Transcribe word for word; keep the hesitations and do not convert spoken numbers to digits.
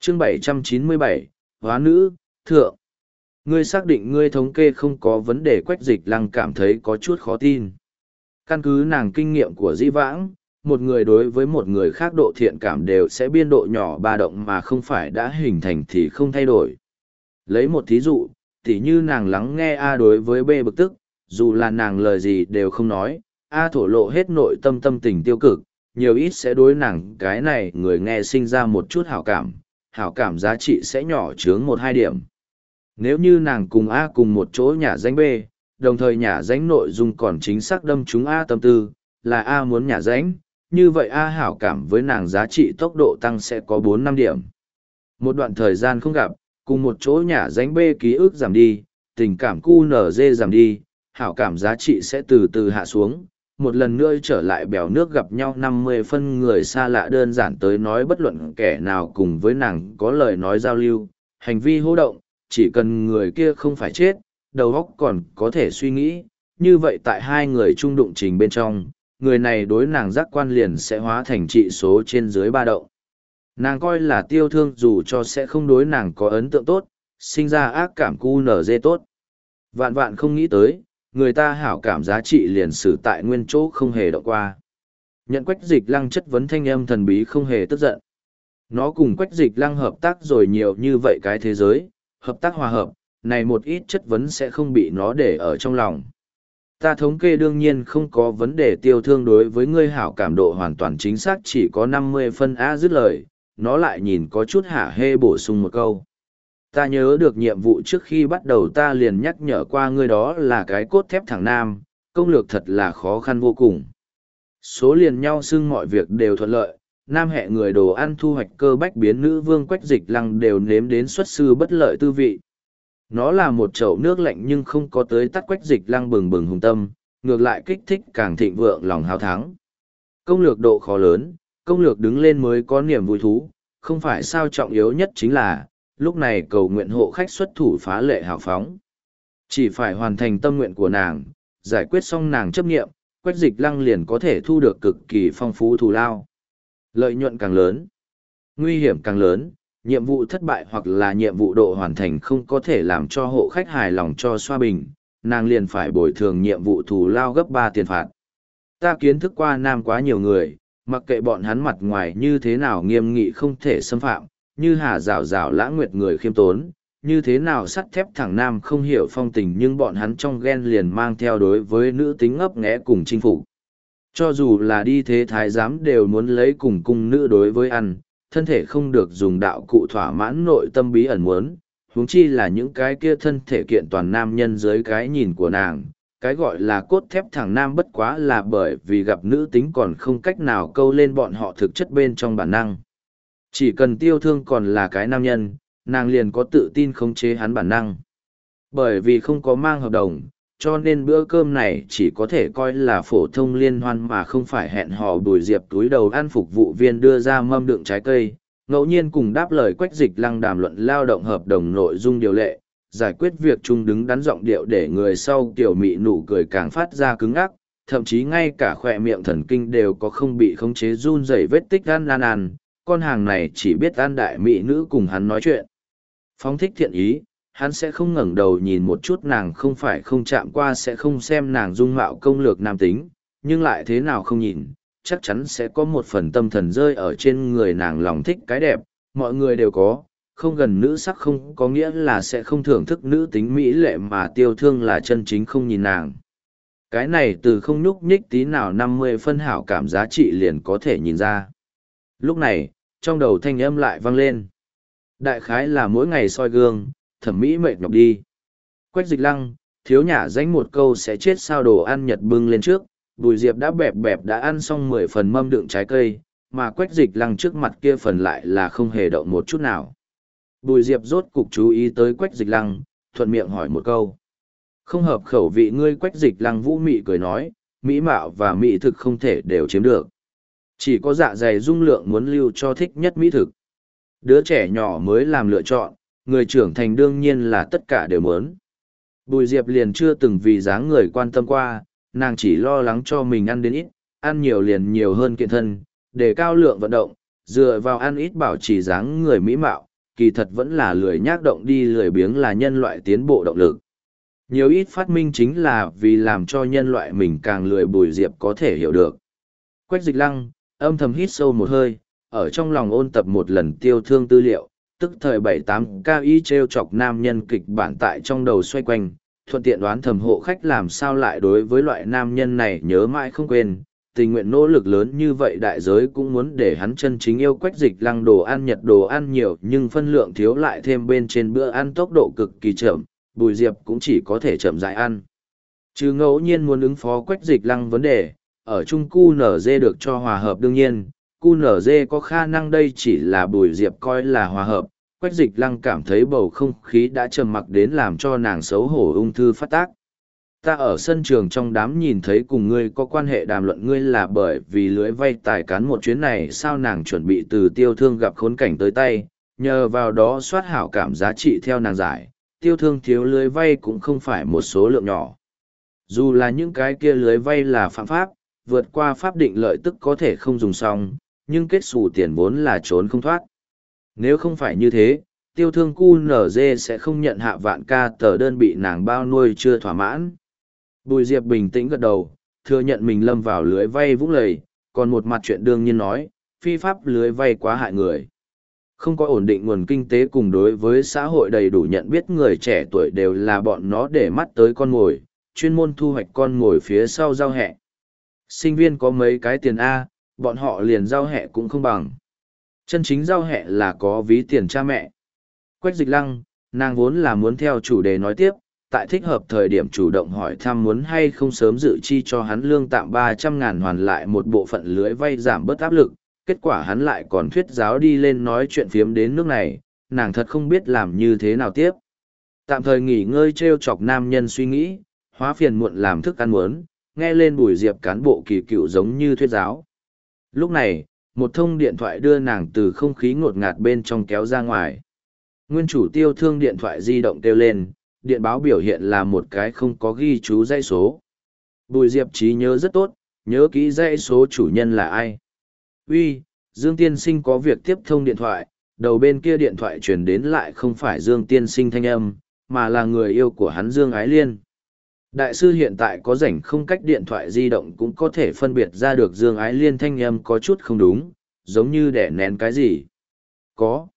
chương bảy trăm chín mươi bảy, hóa nữ, thượng. Ngươi xác định ngươi thống kê không có vấn đề. Quách Dịch Lăng cảm thấy có chút khó tin. Căn cứ nàng kinh nghiệm của dĩ vãng, một người đối với một người khác độ thiện cảm đều sẽ biên độ nhỏ ba động mà không phải đã hình thành thì không thay đổi. Lấy một thí dụ, tỉ như nàng lắng nghe A đối với B bực tức, dù là nàng lời gì đều không nói, A thổ lộ hết nội tâm tâm tình tiêu cực, nhiều ít sẽ đối nàng cái này người nghe sinh ra một chút hảo cảm, hảo cảm giá trị sẽ nhỏ chướng một hai điểm. Nếu như nàng cùng A cùng một chỗ nhả danh B, đồng thời nhả danh nội dung còn chính xác đâm trúng A tâm tư, là A muốn nhả danh, như vậy A hảo cảm với nàng giá trị tốc độ tăng sẽ có bốn năm điểm. Một đoạn thời gian không gặp, cùng một chỗ nhả danh B ký ức giảm đi, tình cảm cu nở dê giảm đi, hảo cảm giá trị sẽ từ từ hạ xuống, một lần nữa trở lại bèo nước gặp nhau năm mươi phân. Người xa lạ đơn giản tới nói bất luận kẻ nào cùng với nàng có lời nói giao lưu, hành vi hô động, chỉ cần người kia không phải chết, đầu óc còn có thể suy nghĩ, như vậy tại hai người chung đụng trình bên trong, người này đối nàng giác quan liền sẽ hóa thành trị số trên dưới ba động. Nàng coi là tiêu thương dù cho sẽ không đối nàng có ấn tượng tốt, sinh ra ác cảm cu nở dê tốt. Vạn vạn không nghĩ tới, người ta hảo cảm giá trị liền xử tại nguyên chỗ không hề động qua. Nhận Quách Dịch Lăng chất vấn thanh âm thần bí không hề tức giận. Nó cùng Quách Dịch Lăng hợp tác rồi nhiều như vậy cái thế giới, hợp tác hòa hợp, này một ít chất vấn sẽ không bị nó để ở trong lòng. Ta thống kê đương nhiên không có vấn đề. Tiêu thương đối với ngươi hảo cảm độ hoàn toàn chính xác chỉ có năm mươi phân. A dứt lời, nó lại nhìn có chút hả hê bổ sung một câu. Ta nhớ được nhiệm vụ trước khi bắt đầu ta liền nhắc nhở qua ngươi đó là cái cốt thép thẳng nam, công lược thật là khó khăn vô cùng. Số liền nhau xưng mọi việc đều thuận lợi, nam hệ người đồ ăn thu hoạch cơ bách biến nữ vương Quách Dịch Lăng đều nếm đến xuất sư bất lợi tư vị. Nó là một chậu nước lạnh nhưng không có tới tắt Quách Dịch Lăng bừng bừng hùng tâm, ngược lại kích thích càng thịnh vượng lòng hào thắng. Công lược độ khó lớn, công lược đứng lên mới có niềm vui thú, không phải sao trọng yếu nhất chính là, lúc này cầu nguyện hộ khách xuất thủ phá lệ hào phóng. Chỉ phải hoàn thành tâm nguyện của nàng, giải quyết xong nàng chấp nghiệm, Quách Dịch Lăng liền có thể thu được cực kỳ phong phú thù lao. Lợi nhuận càng lớn, nguy hiểm càng lớn, nhiệm vụ thất bại hoặc là nhiệm vụ độ hoàn thành không có thể làm cho hộ khách hài lòng cho xoa bình, nàng liền phải bồi thường nhiệm vụ thù lao gấp ba tiền phạt. Ta kiến thức qua nam quá nhiều người, mặc kệ bọn hắn mặt ngoài như thế nào nghiêm nghị không thể xâm phạm, như hà rào rào lã nguyệt người khiêm tốn, như thế nào sắt thép thẳng nam không hiểu phong tình, nhưng bọn hắn trong ghen liền mang theo đối với nữ tính ngấp nghé cùng chinh phục. Cho dù là đi thế thái giám đều muốn lấy cùng cung nữ đối với ăn, thân thể không được dùng đạo cụ thỏa mãn nội tâm bí ẩn muốn, huống chi là những cái kia thân thể kiện toàn nam nhân dưới cái nhìn của nàng. Cái gọi là cốt thép thẳng nam bất quá là bởi vì gặp nữ tính còn không cách nào câu lên bọn họ thực chất bên trong bản năng. Chỉ cần tiêu thương còn là cái nam nhân, nàng liền có tự tin khống chế hắn bản năng. Bởi vì không có mang hợp đồng, cho nên bữa cơm này chỉ có thể coi là phổ thông liên hoan mà không phải hẹn hò. Bùi Diệp túi đầu ăn phục vụ viên đưa ra mâm đựng trái cây, ngẫu nhiên cùng đáp lời Quách Dịch Lăng đàm luận lao động hợp đồng nội dung điều lệ, giải quyết việc chung đứng đắn giọng điệu để người sau tiểu mị nụ cười càng phát ra cứng ắc, thậm chí ngay cả khỏe miệng thần kinh đều có không bị khống chế run rẩy vết tích ăn ăn ăn. Con hàng này chỉ biết ăn đại mỹ nữ cùng hắn nói chuyện. Phóng thích thiện ý, hắn sẽ không ngẩng đầu nhìn một chút nàng, không phải không chạm qua sẽ không xem nàng dung mạo công lược nam tính, nhưng lại thế nào không nhìn, chắc chắn sẽ có một phần tâm thần rơi ở trên người nàng. Lòng thích cái đẹp, mọi người đều có, không gần nữ sắc không có nghĩa là sẽ không thưởng thức nữ tính mỹ lệ, mà tiêu thương là chân chính không nhìn nàng. Cái này từ không nhúc nhích tí nào năm mươi phân hảo cảm giá trị liền có thể nhìn ra. Lúc này, trong đầu thanh âm lại vang lên. Đại khái là mỗi ngày soi gương, thẩm mỹ mệt nhọc đi. Quách Dịch Lăng, thiếu nhả danh một câu sẽ chết sao. Đồ ăn Nhật bưng lên trước, Bùi Diệp đã bẹp bẹp đã ăn xong mười phần mâm đựng trái cây, mà Quách Dịch Lăng trước mặt kia phần lại là không hề động một chút nào. Bùi Diệp rốt cục chú ý tới Quách Dịch Lăng, thuận miệng hỏi một câu. Không hợp khẩu vị ngươi. Quách Dịch Lăng vũ mị cười nói, mỹ mạo và mỹ thực không thể đều chiếm được. Chỉ có dạ dày dung lượng muốn lưu cho thích nhất mỹ thực. Đứa trẻ nhỏ mới làm lựa chọn, người trưởng thành đương nhiên là tất cả đều muốn. Bùi Diệp liền chưa từng vì dáng người quan tâm qua, nàng chỉ lo lắng cho mình ăn đến ít, ăn nhiều liền nhiều hơn kiện thân, để cao lượng vận động, dựa vào ăn ít bảo trì dáng người mỹ mạo, kỳ thật vẫn là lười nhác động đi lười biếng là nhân loại tiến bộ động lực. Nhiều ít phát minh chính là vì làm cho nhân loại mình càng lười Bùi Diệp có thể hiểu được. Quách Dịch Lăng, âm thầm hít sâu một hơi, ở trong lòng ôn tập một lần tiêu thương tư liệu, tức thời bảy tám ca y treo chọc nam nhân kịch bản tại trong đầu xoay quanh, thuận tiện đoán thầm hộ khách làm sao lại đối với loại nam nhân này nhớ mãi không quên, tình nguyện nỗ lực lớn như vậy đại giới cũng muốn để hắn chân chính yêu Quách Dịch Lăng. Đồ ăn Nhật đồ ăn nhiều nhưng phân lượng thiếu lại thêm bên trên bữa ăn tốc độ cực kỳ chậm, Bùi Diệp cũng chỉ có thể chậm rãi ăn. Chứ ngẫu nhiên muốn ứng phó Quách Dịch Lăng vấn đề, ở chung cu nở dê được cho hòa hợp đương nhiên, cu nở dê có khả năng đây chỉ là Bùi Diệp coi là hòa hợp. Quách Dịch Lăng cảm thấy bầu không khí đã trầm mặc đến làm cho nàng xấu hổ ung thư phát tác. Ta ở sân trường trong đám nhìn thấy cùng ngươi có quan hệ đàm luận ngươi là bởi vì lưới vay tài cán một chuyến này sao nàng chuẩn bị từ tiêu thương gặp khốn cảnh tới tay, nhờ vào đó soát hảo cảm giá trị theo nàng giải, tiêu thương thiếu lưới vay cũng không phải một số lượng nhỏ. Dù là những cái kia lưới vay là phạm pháp, vượt qua pháp định lợi tức có thể không dùng xong, nhưng kết xù tiền vốn là trốn không thoát. Nếu không phải như thế, tiêu thương cu nở dê sẽ không nhận hạ vạn ca tờ đơn bị nàng bao nuôi chưa thỏa mãn. Bùi Diệp bình tĩnh gật đầu, thừa nhận mình lâm vào lưới vay vũng lầy, còn một mặt chuyện đương nhiên nói, phi pháp lưới vay quá hại người. Không có ổn định nguồn kinh tế cùng đối với xã hội đầy đủ nhận biết người trẻ tuổi đều là bọn nó để mắt tới con mồi, chuyên môn thu hoạch con mồi phía sau giao hẹ. Sinh viên có mấy cái tiền A, bọn họ liền giao hẹ cũng không bằng. Chân chính giao hẹ là có ví tiền cha mẹ. Quách Dịch Lăng, nàng vốn là muốn theo chủ đề nói tiếp, tại thích hợp thời điểm chủ động hỏi thăm muốn hay không sớm dự chi cho hắn lương tạm ba trăm ngàn hoàn lại một bộ phận lưới vay giảm bớt áp lực, kết quả hắn lại còn thuyết giáo đi lên nói chuyện phiếm đến nước này, nàng thật không biết làm như thế nào tiếp. Tạm thời nghỉ ngơi treo chọc nam nhân suy nghĩ, hóa phiền muộn làm thức ăn muốn, nghe lên Bùi Diệp cán bộ kỳ cựu giống như thuyết giáo. Lúc này, một thông điện thoại đưa nàng từ không khí ngột ngạt bên trong kéo ra ngoài. Nguyên chủ tiêu thương điện thoại di động kêu lên, điện báo biểu hiện là một cái không có ghi chú dãy số. Bùi Diệp trí nhớ rất tốt, nhớ kỹ dãy số chủ nhân là ai. Uy, Dương Tiên Sinh có việc tiếp thông điện thoại, đầu bên kia điện thoại truyền đến lại không phải Dương Tiên Sinh thanh âm, mà là người yêu của hắn Dương Ái Liên. Đại sư hiện tại có rảnh không cách điện thoại di động cũng có thể phân biệt ra được Dương Ái Liên thanh âm có chút không đúng, giống như đẻ nén cái gì. Có.